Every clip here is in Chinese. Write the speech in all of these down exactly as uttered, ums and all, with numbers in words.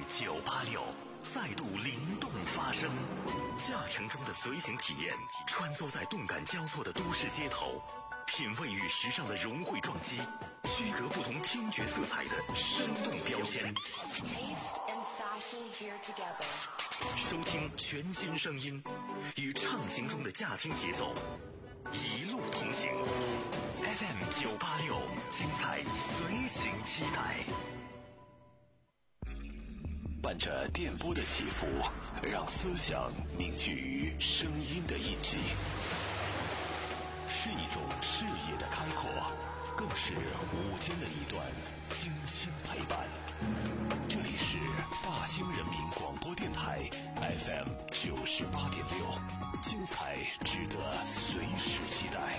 九八六再度灵动发声，驾乘中的随行体验，穿梭在动感交错的都市街头，品味与时尚的融汇撞击，区隔不同听觉色彩的生动标签。收听全新声音，与畅行中的驾听节奏，一路同行。F M 九八六，精彩随行期待。伴着电波的起伏，让思想凝聚于声音的印记，是一种视野的开阔，更是午间的一段精心陪伴。这里是大兴人民广播电台 F M 九十八点六，精彩值得随时期待。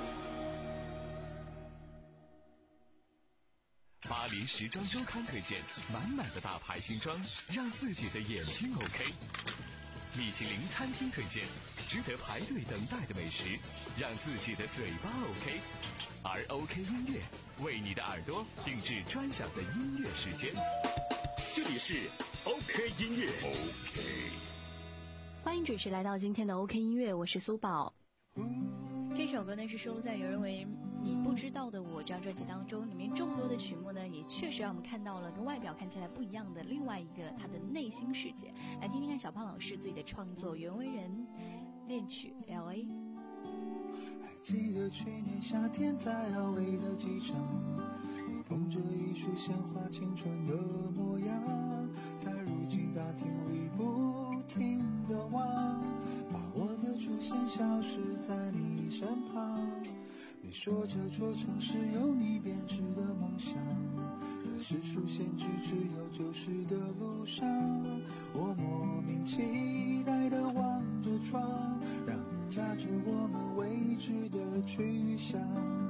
巴黎时装周刊推荐满满的大牌新装，让自己的眼睛 OK。米其林餐厅推荐值得排队等待的美食，让自己的嘴巴 OK。而 OK 音乐为你的耳朵定制专享的音乐时间。这里是 OK 音乐 OK。 欢迎准时来到今天的 OK 音乐，我是苏宝。 这首歌呢是收录在有人为你不知道的我这张专辑当中，里面众多的曲目呢也确实让我们看到了跟外表看起来不一样的另外一个他的内心世界。来听听看小胖老师自己的创作《袁惟仁恋曲 L A》。 还记得去年夏天在 L A 的机场，你捧着一束鲜花，青春的模样，在如今大厅里不停地望，把我的出现消失在你身旁。你说这座城市有你编织的梦想，可是出现只只有旧时的路上，我莫名期待地望着窗，让你驾着我们未知的去向。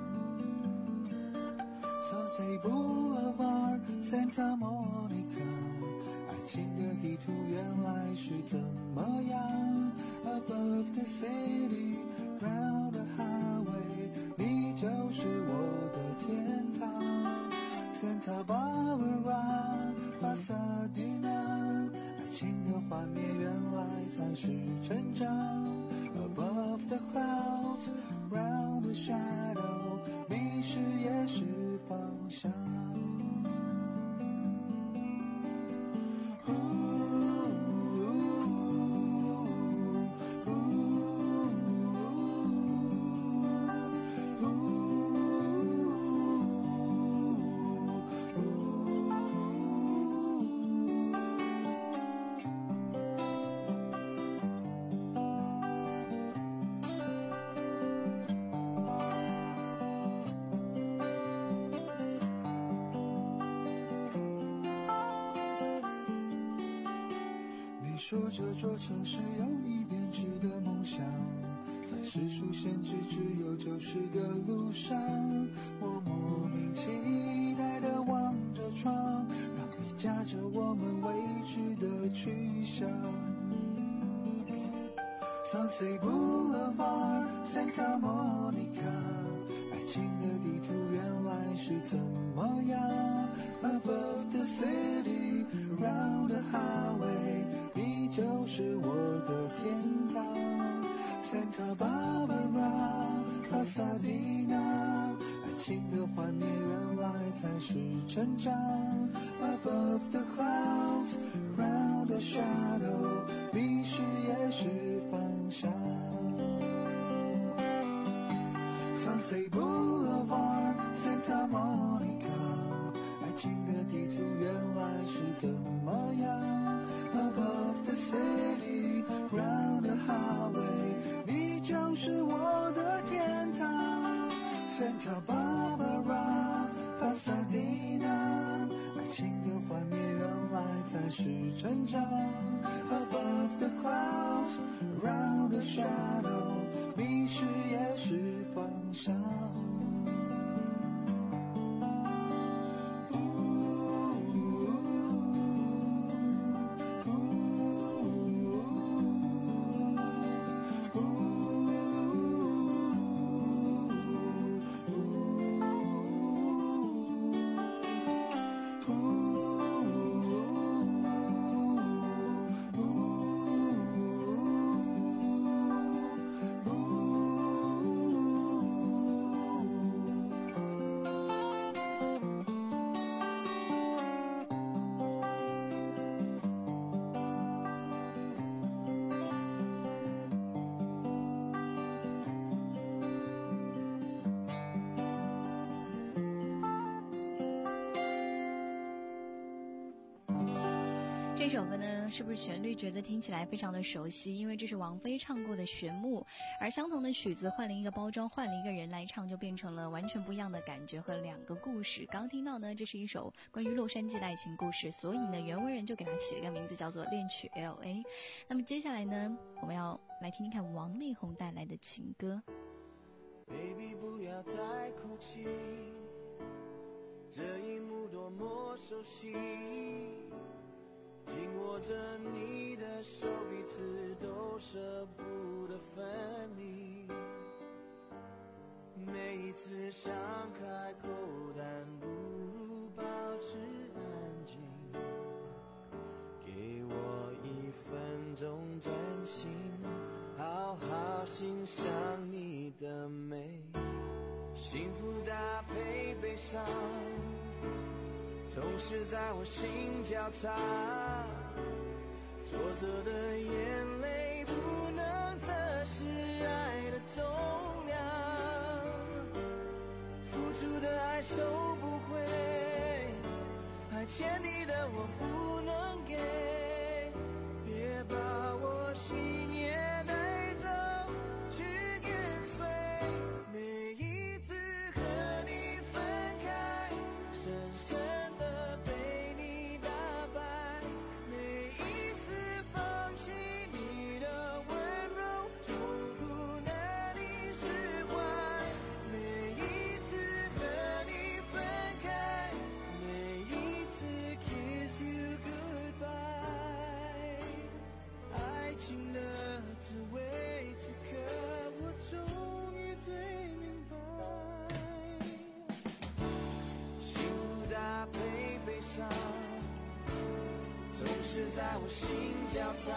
Sunset Boulevard Santa Monica， 爱情的地图原来是怎么样， Above the city round the highway， 你就是我的天堂。 Santa Barbara Pasadena， 爱情的幻灭原来才是成长。 Above the clouds round the shadow， 迷失也是方向。说这座城市有你编织的梦想，在世俗限制只有旧时的路上，我莫名期待地望着窗，让你驾着我们未知的去向。 Sunset Boulevard Santa Monica， 爱情的地图原来是怎么样， Above the city round the highway， 你就是我的天堂。 Santa Barbara Pasadena， 爱情的幻灭原来才是成长。 Above the clouds round the shadow， 迷失也是方向。 Sunset Boulevard Santa Monica， 爱情的地图原来是怎么样， Above the city round the highway， 你就是我的天堂。 Santa Barbara Pasadena， 爱情的幻灭原来才是成长。 Above the clouds round the shadow， 迷失也是方向。 这首歌呢，是不是旋律觉得听起来非常的熟悉？因为这是王菲唱过的《旋木》，而相同的曲子换了一个包装，换了一个人来唱，就变成了完全不一样的感觉和两个故事。刚听到呢，这是一首关于洛杉矶的爱情故事，所以呢，原文人就给它起了一个名字叫做《恋曲 L A》。那么接下来呢，我们要来听听看王力宏带来的情歌。 Baby 不要再哭泣，这一幕多么熟悉，紧握着你的手，彼此都舍不得分离。每一次想开口，但不如保持安静。给我一分钟专心，好好欣赏你的美。幸福搭配悲伤，同时在我心交叉，挫折的眼泪不能测试爱的重量，付出的爱收不回，还欠你的我不能给，别把我心也带走，去跟随。每一次和你分开，深深的被你打败，每一次放弃你的温柔，痛苦难以释怀。每一次和你分开，每一次 kiss you goodbye。爱情的滋味，此刻我终于最明白。幸福搭配悲伤，总是在我心交叉，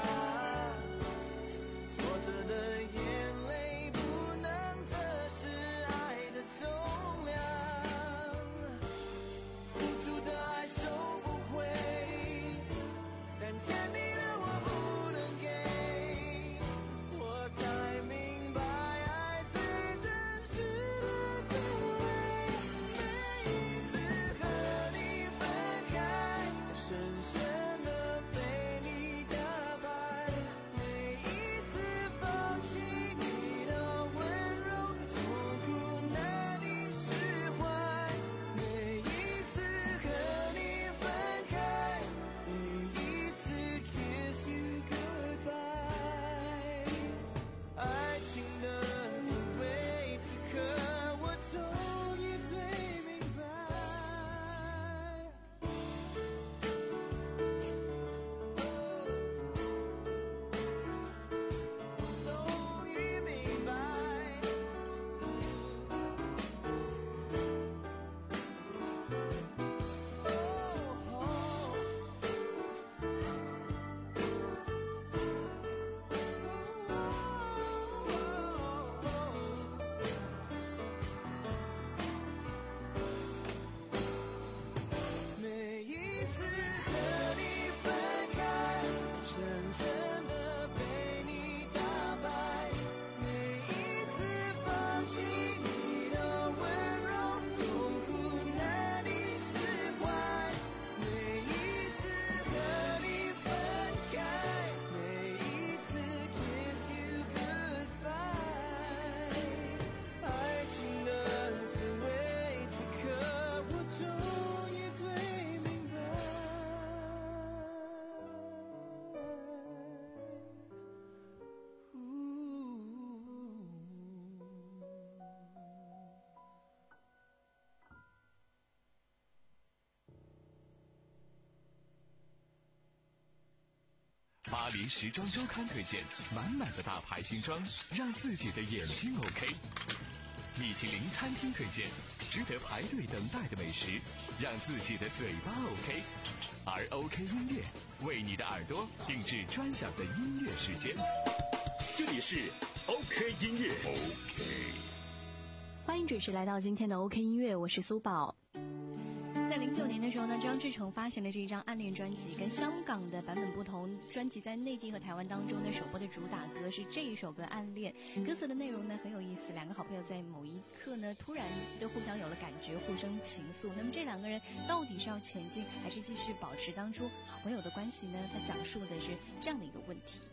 挫折的眼泪不能测试爱的重量，付出的爱收不回，但欠你的我不能给，我才明白爱最真实的滋味。每一次和你分开，深深的被你打败，每一次放弃你的温柔，痛苦难以释怀。每一次和你分开，每一次 kiss you goodbye。爱情的滋味，此刻我终于最明白。我终于明白。每一次和你分开，深深的被你打败，每一次放弃你的温柔，痛苦难以释怀。每一次和你分开，每一次 kiss you goodbye。爱情的滋味，此刻我终于最明白。 巴黎时装周刊推荐满满的大牌新装，让自己的眼睛 OK。米其林餐厅推荐值得排队等待的美食，让自己的嘴巴 OK。而 OK 音乐为你的耳朵定制专享的音乐时间。这里是 OK 音乐 OK。 欢迎准时来到今天的 OK 音乐，我是苏宝。 在零九年的时候呢，张志成发行了这一张《暗恋》专辑，跟香港的版本不同，专辑在内地和台湾当中呢首播的主打歌是这一首歌《暗恋》，歌词的内容呢很有意思，两个好朋友在某一刻呢突然对互相有了感觉，互生情愫。那么这两个人到底是要前进，还是继续保持当初好朋友的关系呢？他讲述的是这样的一个问题。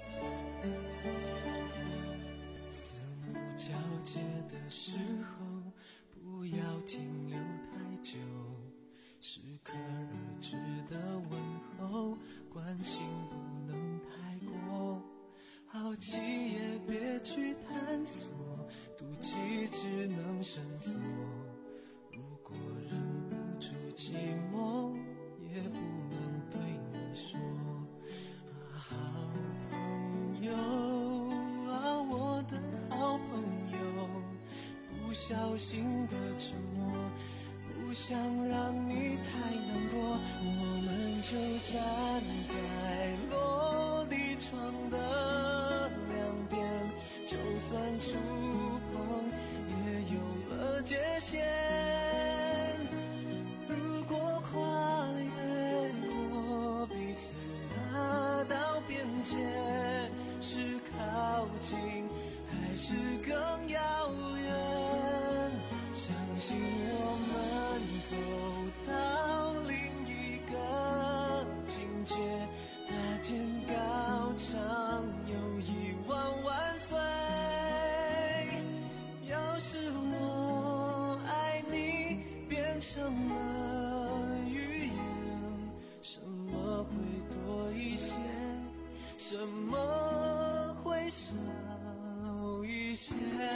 四目交接的时候，不要停留太久，适可而止的问候，关心不能太过，好奇也别去探索，妒忌只能深锁。如果忍不住寂寞，也不能对你说啊，好朋友啊，我的好朋友，不小心的沉默，不想让你太难过，我们就站在落地窗的两边，就算触碰也有了界限。如果跨越过彼此那道边界，是靠近还是更遥远？相信我们走到另一个境界，搭建高墙有一万万岁。要是我爱你变成了语言，什么会多一些，什么会少一些？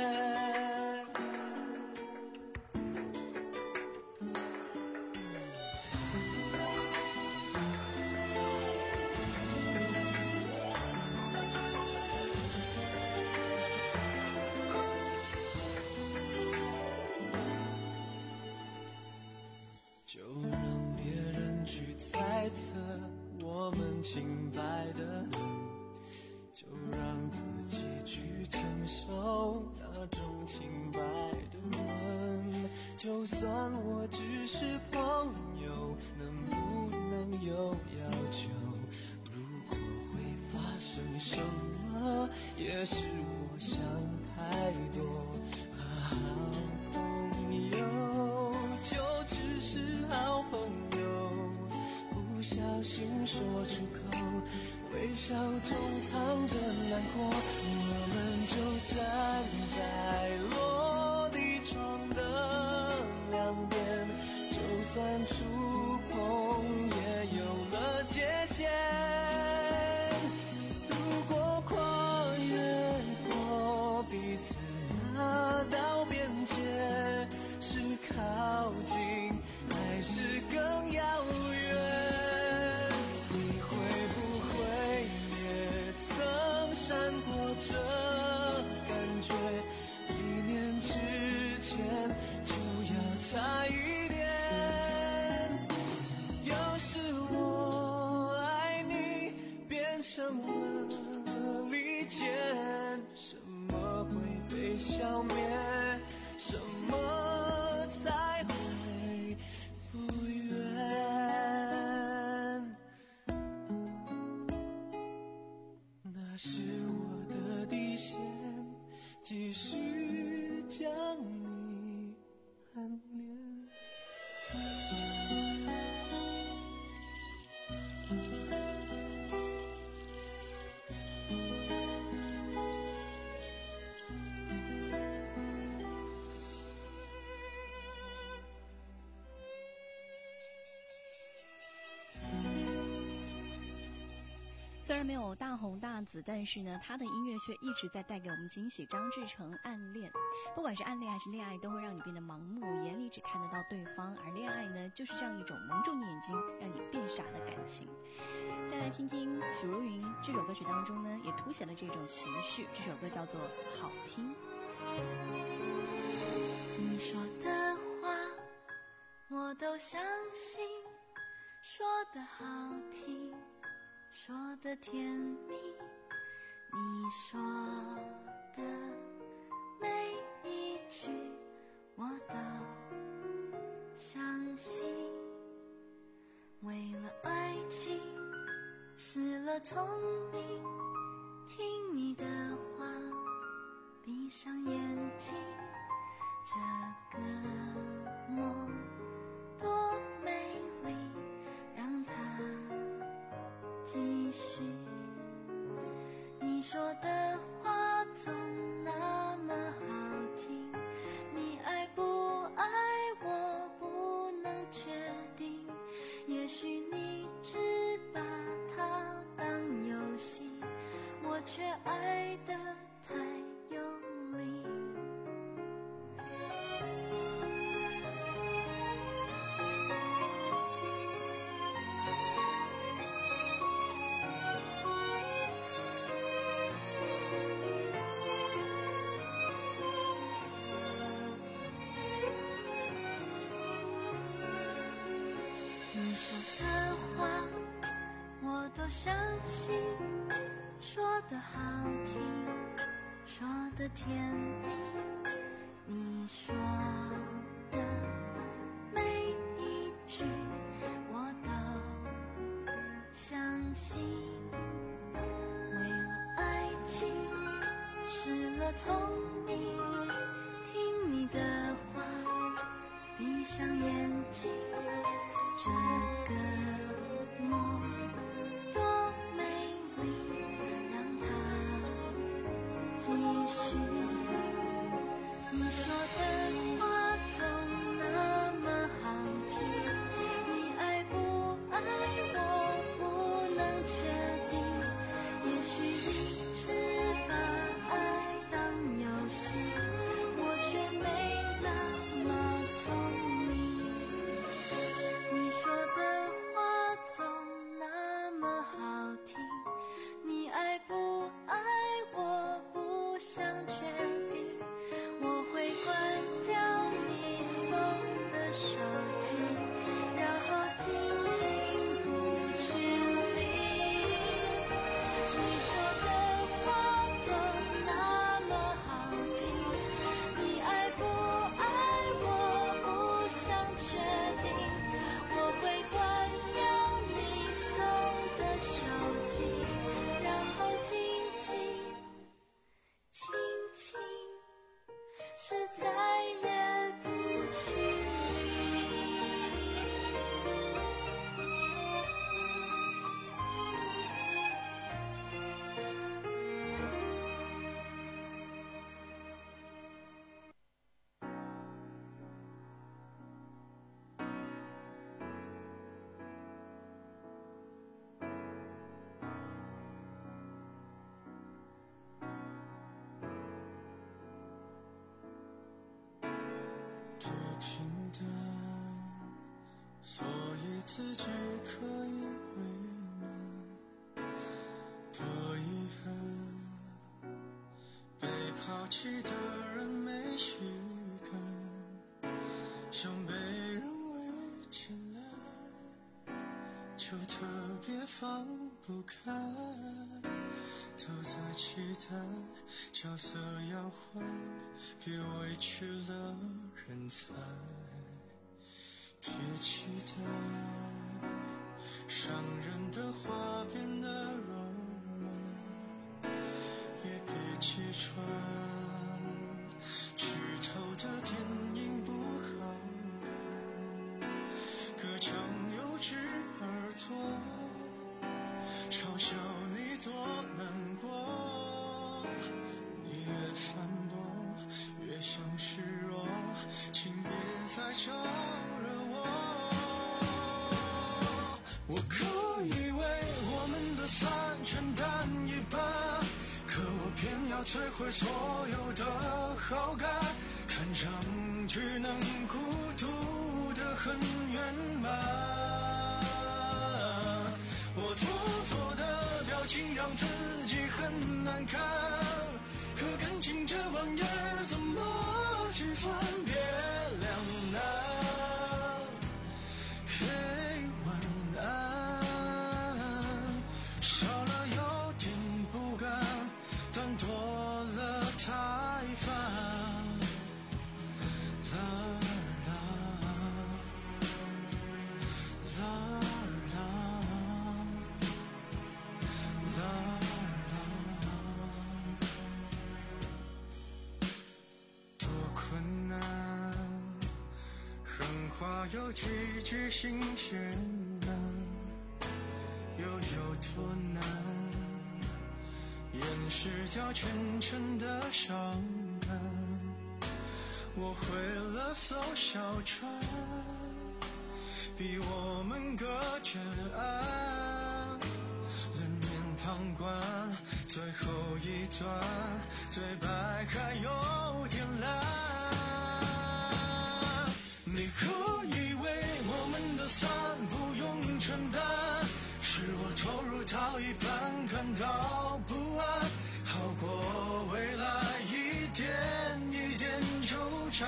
就让别人去猜测我们清白的很，就让自己去承受那种清白的吻。就算我只是朋友，能不能有要求？如果会发生什么，也是我想太多。好朋友就只是好朋友，不小心说出口，微笑中藏着难过，我们就站在落地窗的两边，就算触碰也有了界限。如果跨越过彼此那道边界，是靠近还是更遥远？你会不会也曾闪过这感觉？一念之间就要差一点。要是我爱你变成了利剑，什么会被消灭？什么才会复原？那是我的底线，继续将你暗恋。 虽然没有大红大紫，但是呢，他的音乐却一直在带给我们惊喜。张志成《暗恋》，不管是暗恋还是恋爱，都会让你变得盲目，眼里只看得到对方。而恋爱呢，就是这样一种蒙住你眼睛，让你变傻的感情。再来听听许茹芸这首歌曲当中呢，也凸显了这种情绪。这首歌叫做《好听》。 你说的话我都相信，说的好听，说的甜蜜，你说的每一句我都相信。 了聪明，听你的话，闭上眼睛，这个梦多美丽，让它继续。你说的话总那么好听，你爱不爱我不能确定，也许你只把它当游戏，我却爱得太用力。你说的话我都相信，说的好听，说的甜蜜，你说的每一句我都相信。为了爱情失了聪明，听你的话，闭上眼睛，这个梦多美丽，让它继续。你说的话总那么好听，你爱不爱我不能确定，也许你只把爱当游戏，我却没那么聪明。你说的话总那么好听，你爱不爱我不想确定，我会关掉你送的手机，然后紧紧不去理。你说的话总那么好听，你爱不爱我不想确定，我会关掉你送的手机，然后紧紧轻轻，是再也不去理。 多平淡，所以自己可以为难。多遗憾，被抛弃的人没习惯，想被人为艰难，就特别放不开。都在期待角色要换，别委屈了人才。别期待伤人的话变得柔软，也别揭穿剧透的电影不好看。隔墙有只耳朵，嘲笑你多难过，你越反驳越像示弱，请别再招惹我。我可以为我们的散承担一半，可我偏要摧毁所有的好感，看上去能孤独的很圆满。我做作的表情让自己很难看，可感情这玩意儿怎么计算？别两难，嘿，晚安。少了有点不甘，但多了太烦。啦啦啦啦哪有几句新鲜啊，又有多难？掩饰掉全城的伤感，我毁了艘小船，逼我们隔着岸，冷眼旁观，最后一段对白还有点烂。你可以为我们的散不用承担，是我投入到一半感到不安，好过未来一点一点纠缠。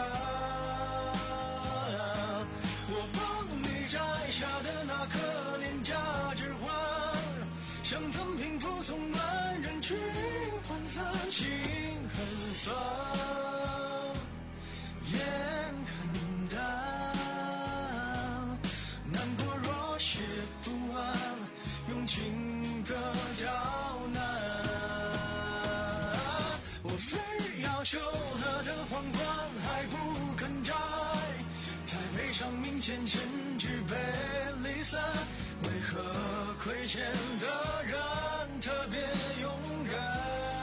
我帮你摘下的那颗廉价指环，想赠平复从万人群涣散，心很酸，眼很淡，难过若写不完，用情歌刁难。我非要修了的皇冠还不肯摘，在背上明显千句被离散，为何亏欠的人特别勇敢？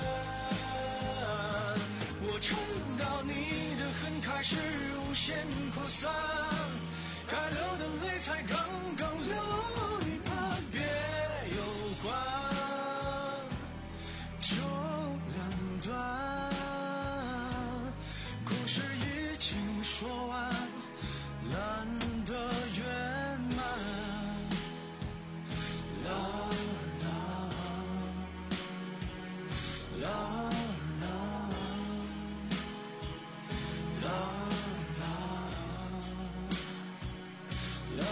我撑到你的恨开始无限扩散，该流的泪才刚刚流一半，别有关，就两段，故事已经说完，懒得圆满。啦啦啦啦啦啦啦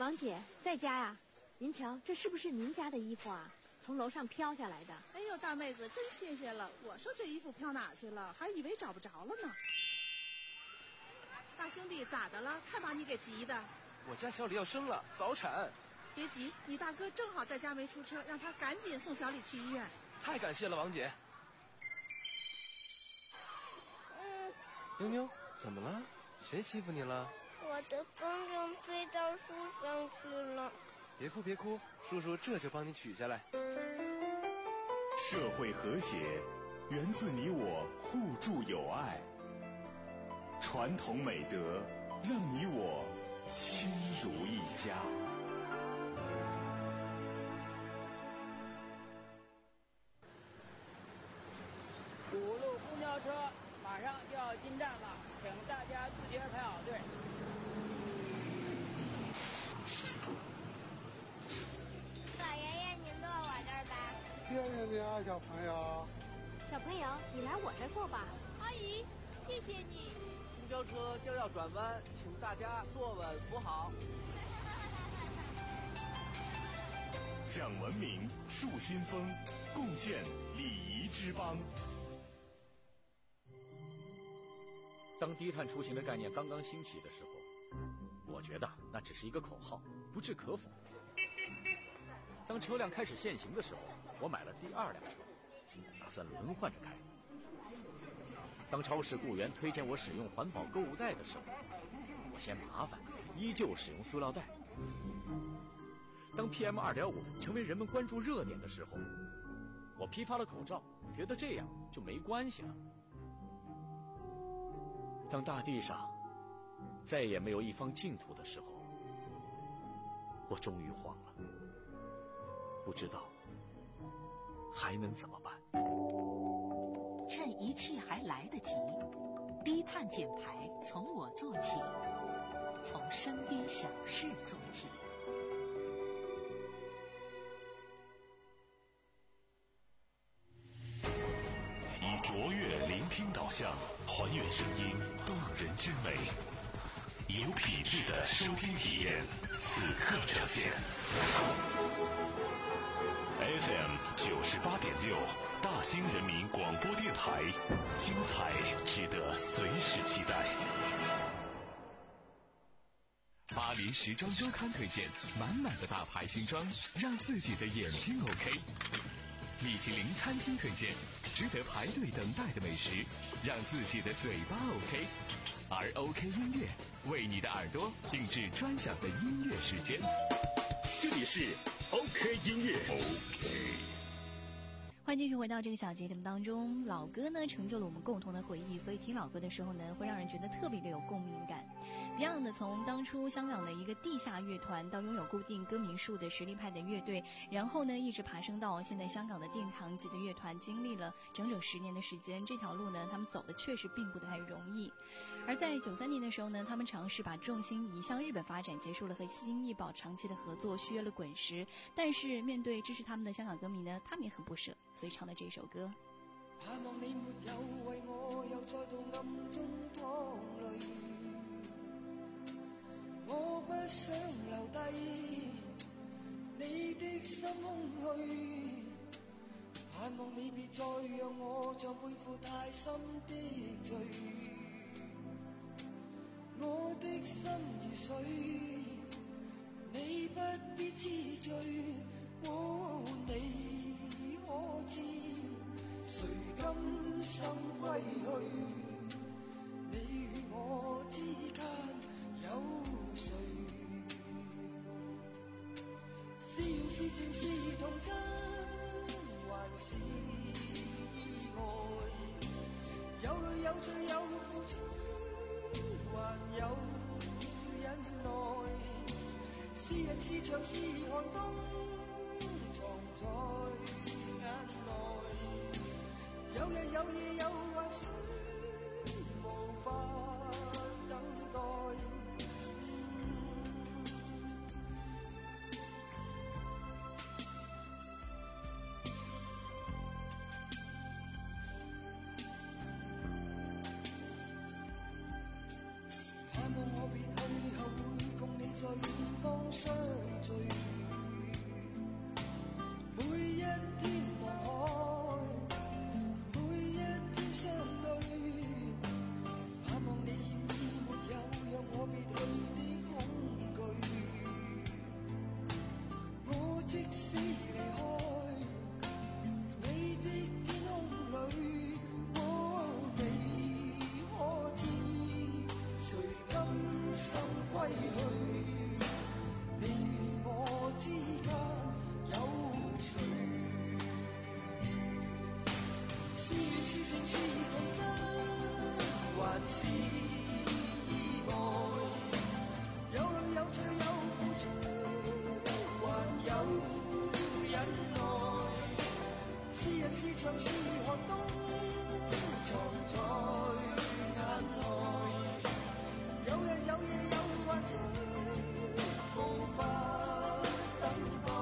王姐在家呀？您瞧，这是不是您家的衣服啊？从楼上飘下来的。 哎呦，大妹子真谢谢了。我说这衣服飘哪去了，还以为找不着了呢。大兄弟咋的了？看把你给急的。 我家小李要生了，早产。 别急，你大哥正好在家没出车，让他赶紧送小李去医院。 太感谢了，王姐。 嗯。 妞妞，怎么了？谁欺负你了？ 我的风筝飞到树上去了。 别哭别哭，叔叔这就帮你取下来。 社会和谐源自你我互助友爱，传统美德让你我亲如一家。 五路公交车马上就要进站了，请大家自觉排好队。 老爷爷，您坐我这儿吧。 谢谢你啊，小朋友。 小朋友，你来我这儿坐吧。 阿姨，谢谢你。 公交车就要转弯，请大家坐稳扶好。 讲文明，树新风，共建礼仪之邦。 当低碳出行的概念刚刚兴起的时候，我觉得那只是一个口号，不置可否。当车辆开始限行的时候，我买了第二辆车，打算轮换着开。当超市雇员推荐我使用环保购物袋的时候，我嫌麻烦，依旧使用塑料袋。当 P M 二点五 成为人们关注热点的时候，我批发了口罩，觉得这样就没关系了。当大地上再也没有一方净土的时候，我终于慌了，不知道还能怎么办。 趁一切还来得及，低碳减排从我做起，从身边小事做起。 以卓越聆听导向，还原声音动人之美，以有品质的收听体验，此刻呈现。F M 九十八点六，大兴人民广播电台，精彩值得随时期待。 巴黎时装周刊推荐满满的大牌新装，让自己的眼睛 OK。米其林餐厅推荐值得排队等待的美食，让自己的嘴巴 OK。而 OK 音乐为你的耳朵定制专享的音乐时间。这里是 OK 音乐。OK。 欢迎继续回到这个小节目当中，老歌呢成就了我们共同的回忆，所以听老歌的时候呢，会让人觉得特别的有共鸣感。Beyond 的从当初香港的一个地下乐团到拥有固定歌迷数的实力派的乐队，然后呢一直爬升到现在香港的殿堂级的乐团，经历了整整十年的时间，这条路呢他们走的确实并不太容易。而在九三年的时候呢，他们尝试把重心移向日本发展，结束了和新艺宝长期的合作，续约了滚石。但是面对支持他们的香港歌迷呢，他们也很不舍，所以唱的这首歌。 盼望你沒有為我又再度暗中淌淚，我不想留低你的心空虛，盼望你別再讓我再背負太深的罪，我的心如水，你不必知罪，哦，你可知誰甘心歸去？你與我之間有誰？是緣是情是童真，還是愛？有淚有罪有付出，還有忍耐。是人是牆是寒冬，藏在眼內。有日有夜有幻想，無法等待。盼望我別去後會共你在遠方相聚，每一天望海，每一天相對，盼望你現已沒有讓我別去的恐懼。我即使離開你的天空裏，哦，你可知誰甘心歸去？你與我之間有誰？是緣是情是童真，還是意外？有淚有罪有付出，還有忍耐。是人是牆是寒冬，藏在眼內。有日有夜有幻想，無法等待。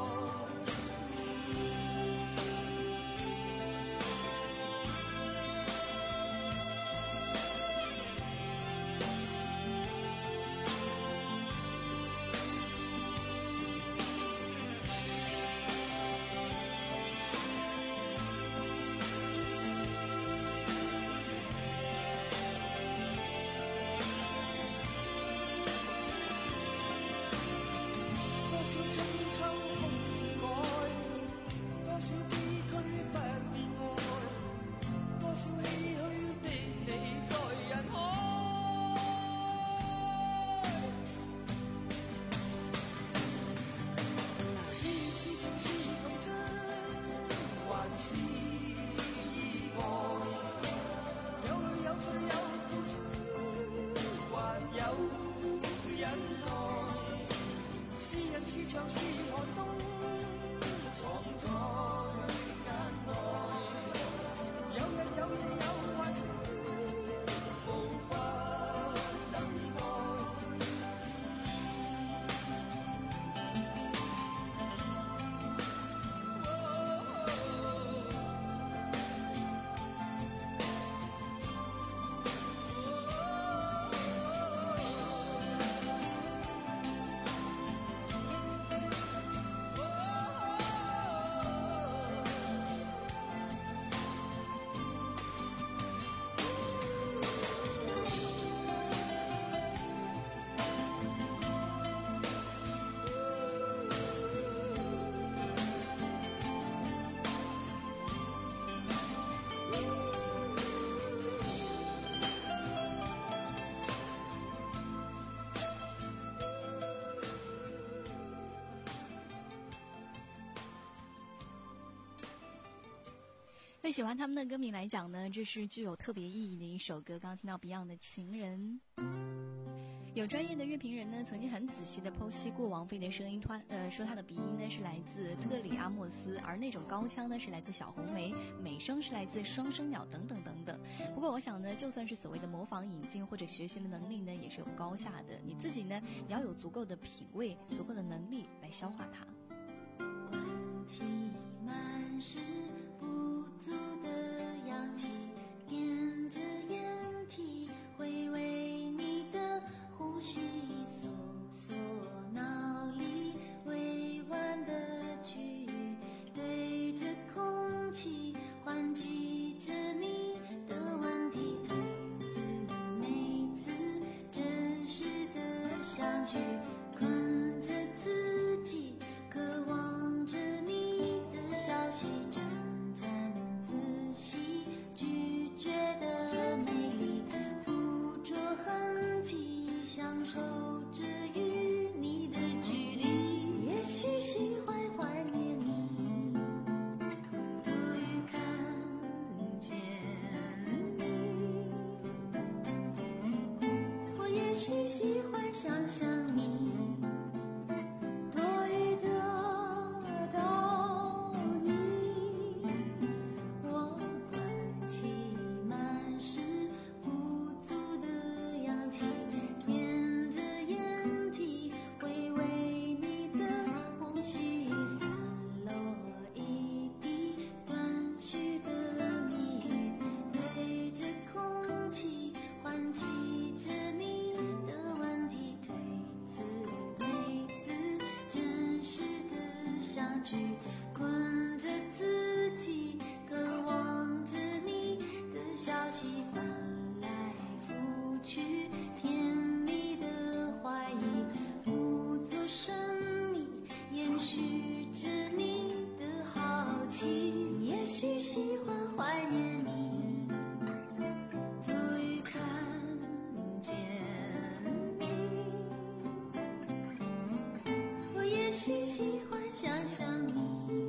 对喜欢他们的歌迷来讲呢，这是具有特别意义的一首歌。刚刚听到 Beyond 的《情人》，有专业的乐评人呢，曾经很仔细地剖析过王菲的声音，他呃说她的鼻音呢是来自特里阿莫斯，而那种高腔呢是来自小红莓，美声是来自双声鸟等等等等。不过我想呢，就算是所谓的模仿、引进或者学习的能力呢，也是有高下的。你自己呢，也要有足够的品味、足够的能力来消化它。 关起满是不足的氧气，踮着眼体回味你的呼吸，搜索脑里委婉的句语，对着空气唤起着你的问题，每次每次真实的相聚，困着自己，渴望着你的消息，真正仔细拒绝的美丽，捕捉痕迹，享受着与你的距离。也许心会怀念你，多于看见你。我也许喜欢想象你，多于得到你。我关起满是不足的氧气，踮着眼体回味你的呼吸，散落一滴断续的蜜语，对着空气唤起着你的问距，困着自己，渴望着你的消息翻来覆去，甜蜜的怀疑不做声明，延续着你的好奇。也许喜欢怀念你，多于看见你。我也许喜欢想象你，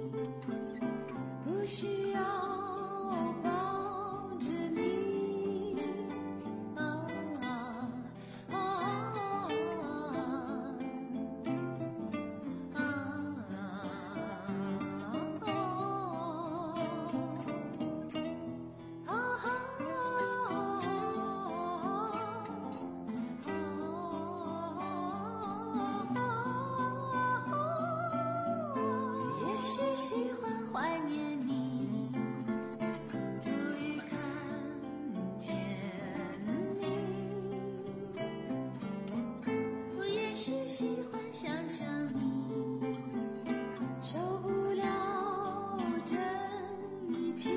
不需要抱着你。啊啊啊也许喜欢怀念你，多于看见你。我也许喜欢想象你，受不了真你情。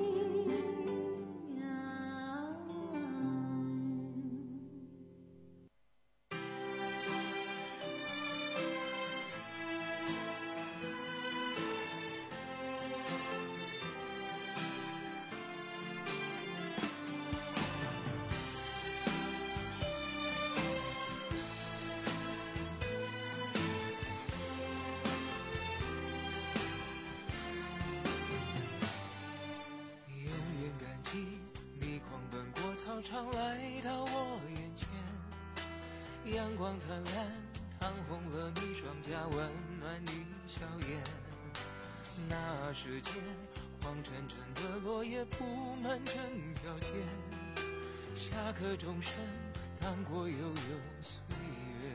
永远感激你狂奔过操场来到我眼前，阳光灿烂烫红了你双颊，温暖你笑颜。那时间黄澄澄的落叶铺满整条街，下课钟声荡过悠悠岁月。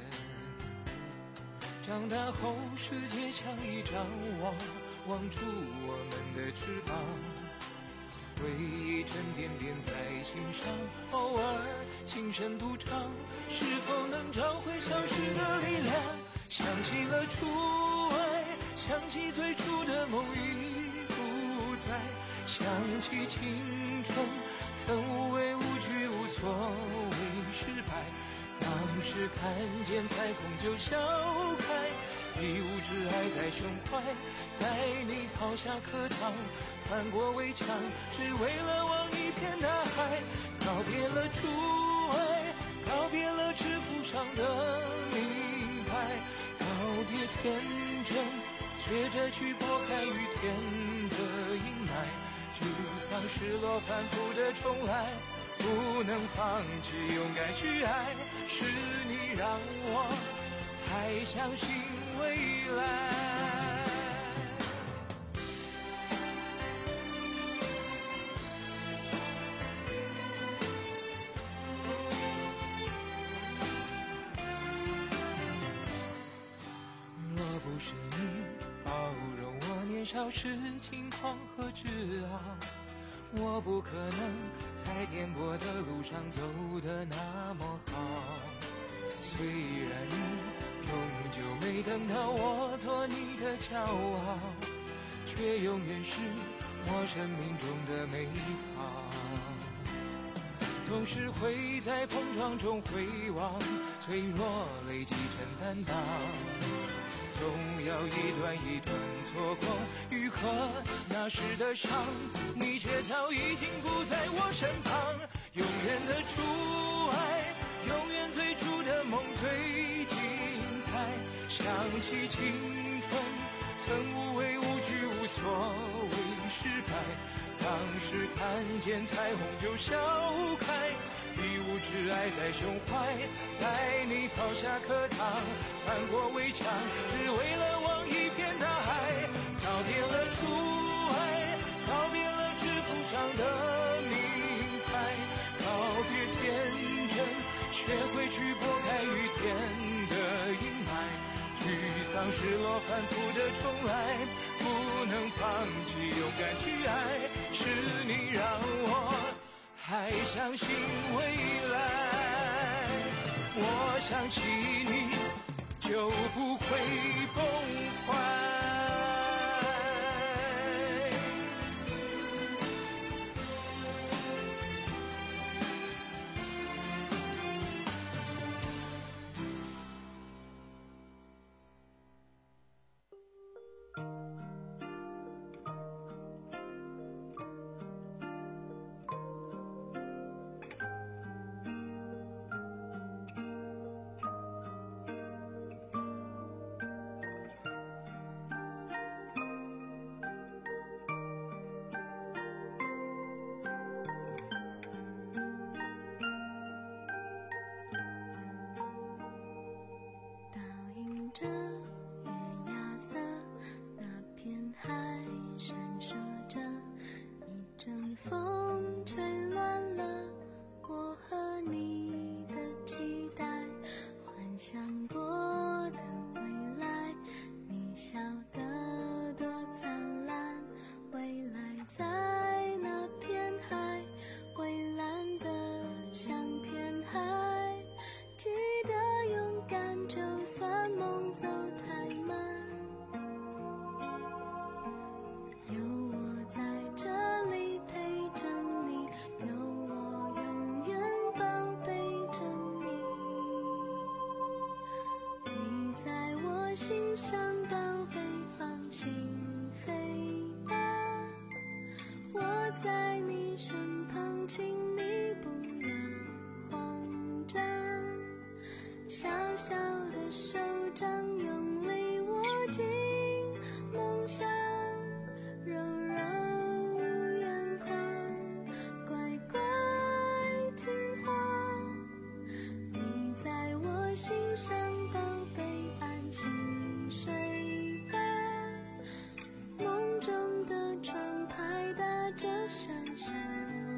长大后世界像一张网，网住我们的翅膀，回忆沉甸甸在心上，偶尔轻声独唱，是否能找回消失的力量？想起了初爱，想起最初的梦已不在，想起青春曾无畏无惧无所谓失败，当时看见彩虹就笑开，一无挚爱在胸怀，带你跑下课堂，翻过围墙，只为了望一片大海。告别了初爱，告别了制服上的名牌，告别天真，学着去拨开雨天的阴霾，沮丧失落反复的重来，不能放弃勇敢去爱，是你让我还相信未来。若不是你包容我年少时轻狂和自傲，我不可能在颠簸的路上走得那么好。虽然你终究没等到我做你的骄傲，却永远是我生命中的美好。总是会在碰撞中回望，脆弱累积成担当，总要一段一段错过愈合那时的伤，你却早已经不在我身旁。永远的初爱，永远最初的梦最精彩，想起青春曾无畏无惧无所谓失败，当时看见彩虹就笑开，一无挚爱在胸怀，带你跑下课堂，翻过围墙，只为了望一片大海。告别了初爱，告别了制服上的名牌，告别天真，学会去拨开雨天的阴霾，沮丧失落反复的重来，不能放弃勇敢去爱，是你让我还相信未来。我想起你就不会崩坏。 想到北方情飞荡，我在你身旁，请你不要慌张，小小的手掌用力握紧梦想，柔柔眼眶，乖乖听话，你在我心上，宝贝安心睡吧，梦中的窗拍打着闪闪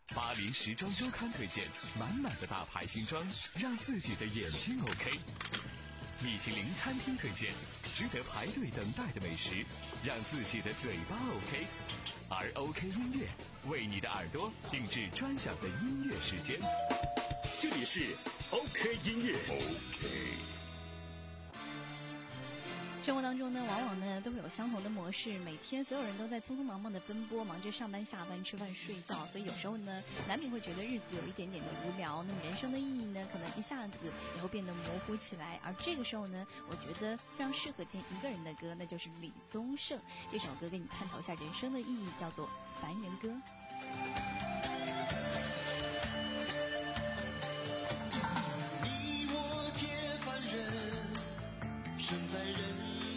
巴黎时装周刊推荐满满的大牌新装，让自己的眼睛 OK。米其林餐厅推荐值得排队等待的美食，让自己的嘴巴 OK。而 OK 音乐为你的耳朵定制专享的音乐时间。这里是 OK 音乐。OK。 生活当中呢，往往呢都会有相同的模式，每天所有人都在匆匆忙忙的奔波，忙着上班、下班、吃饭、睡觉，所以有时候呢，难免会觉得日子有一点点的无聊。那么人生的意义呢，可能一下子也会变得模糊起来。而这个时候呢，我觉得非常适合听一个人的歌，那就是李宗盛。这首歌跟你探讨一下人生的意义，叫做《凡人歌》。 你我皆凡人，生在人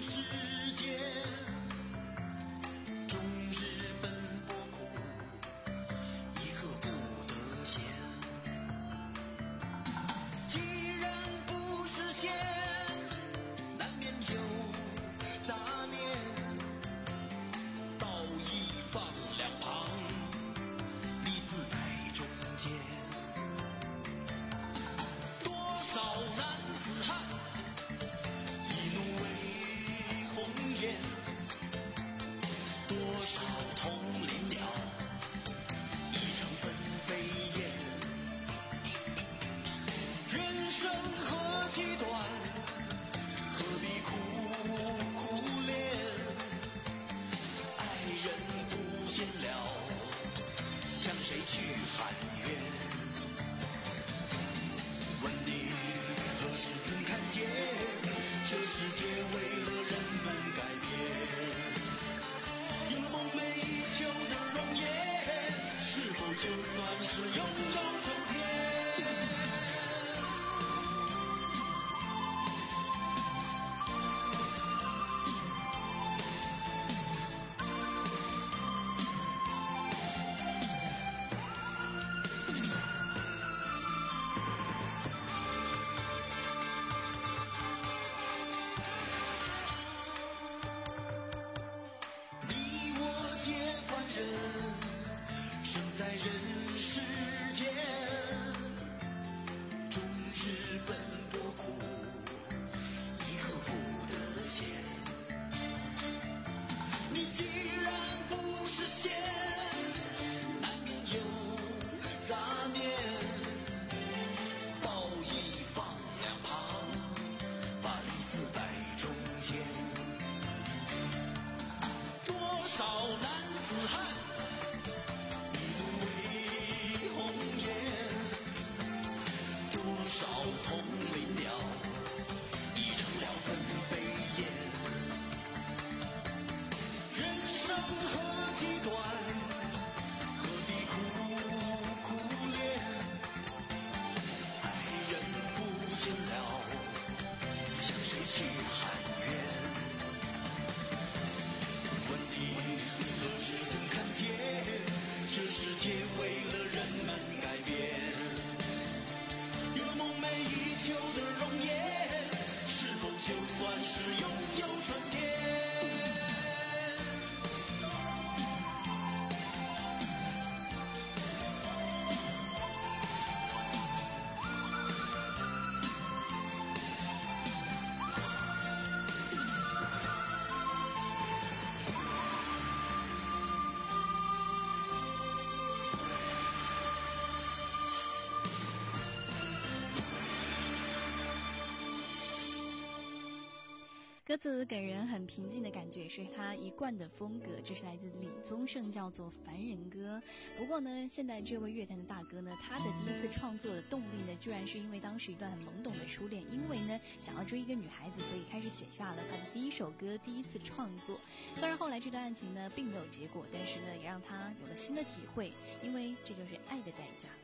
歌词给人很平静的感觉，也是他一贯的风格。这是来自李宗盛，叫做《凡人歌》。不过呢，现在这位乐坛的大哥呢，他的第一次创作的动力呢，居然是因为当时一段很懵懂的初恋，因为呢想要追一个女孩子，所以开始写下了他的第一首歌，第一次创作。虽然后来这段爱情呢并没有结果，但是呢也让他有了新的体会，因为这就是爱的代价。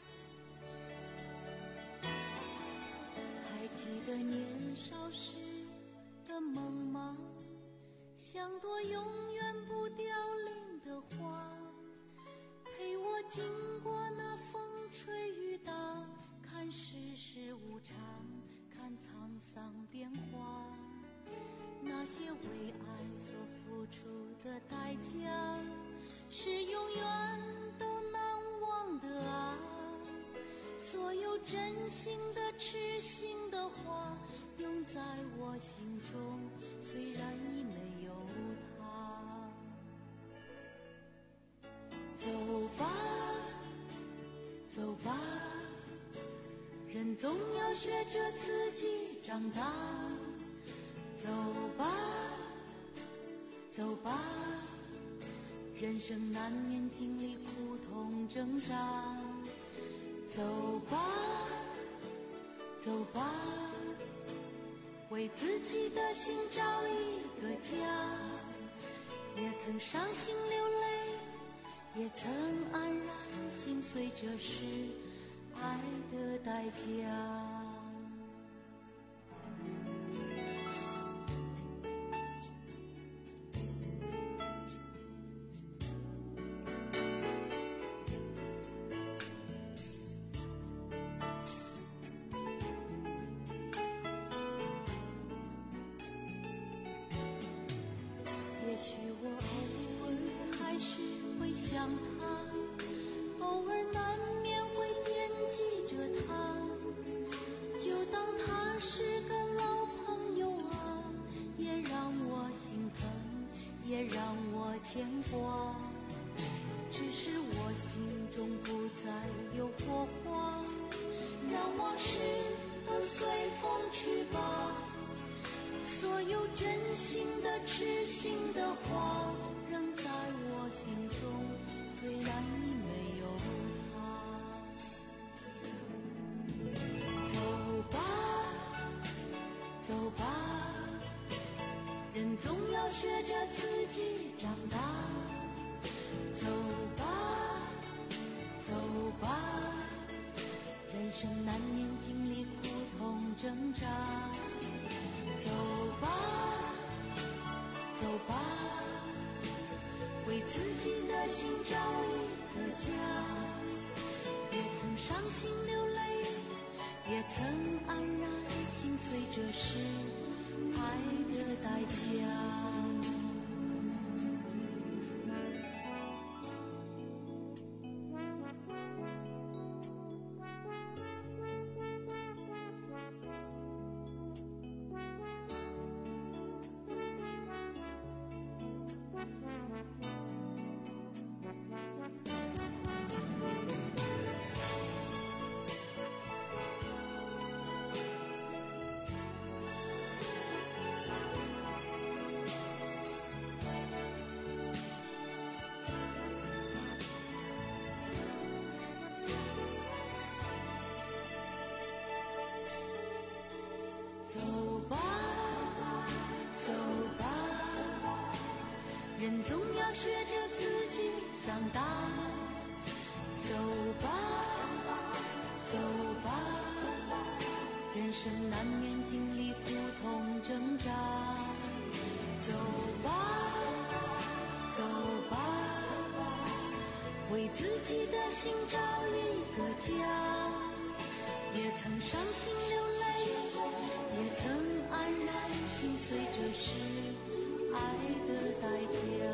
还记得年少时的梦吗？像朵永远不凋零的花，陪我经过那风吹雨打，看世事无常，看沧桑变化。那些为爱所付出的代价，是永远都难忘的爱。 真心的痴心的话永在我心中，虽然已没有他。走吧走吧，人总要学着自己长大。走吧走吧，人生难免经历苦痛挣扎。走吧走吧，为自己的心找一个家。也曾伤心流泪，也曾安然心碎，这是爱的代价。也许我偶尔还是会想他，偶尔难免会惦记着他，就当他是个老朋友啊，也让我心疼，也让我牵挂。只是我心中不再有火花，让往事都随风去吧。所有真心的痴心的话仍在我心中，虽然已没有他。走吧走吧，人总要学着自己长大。走吧走吧，人生难免经历苦痛挣扎。走吧走吧，为自己的心找一个家。也曾伤心流泪，也曾安然心碎，这是爱的代价。走吧走吧，人总要学着自己长大。走吧走吧，人生难免经历苦痛挣扎。走吧走吧，为自己的心找一个家。也曾伤心流泪，也曾安然心碎，这是爱的代价。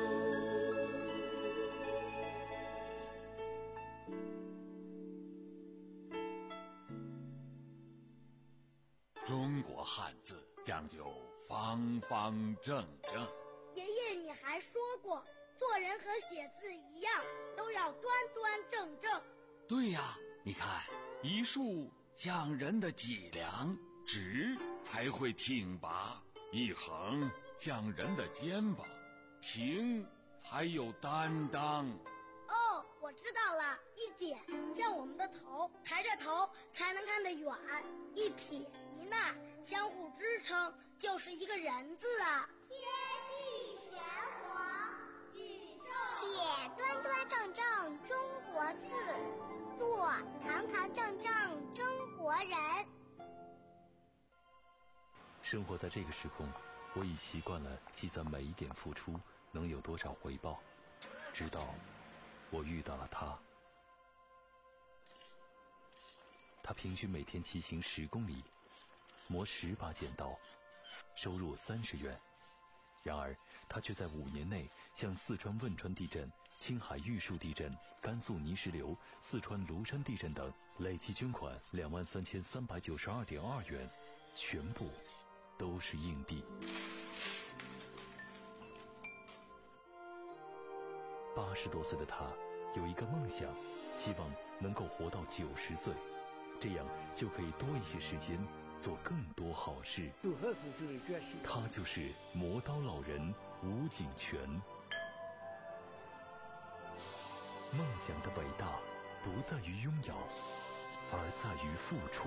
中国汉字讲究方方正正。 爷爷，你还说过，做人和写字一样，都要端端正正。 对呀，你看，一竖讲人的脊梁，直才会挺拔；一横讲人的肩膀，平才有担当。 哦，我知道了，一点像我们的头，抬着头才能看得远；一撇一捺相互支撑，就是一个人字啊。 天地玄黄，宇宙写端端正正中国字，做堂堂正正中国人。 生活在这个时空，我已习惯了计算每一点付出能有多少回报，直到我遇到了他。他平均每天骑行十公里，磨十把剪刀，收入三十元。然而他他却在五年内向四川汶川地震、青海玉树地震、甘肃泥石流、四川庐山地震等累计捐款两万三千三百九十二点二元，全部都是硬币。八十多岁的他有一个梦想，希望能够活到九十岁，这样就可以多一些时间做更多好事。 有何事就得决心。 他就是磨刀老人吴景全。梦想的伟大不在于拥有，而在于付出。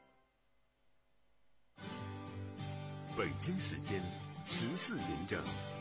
北京时间十四点整。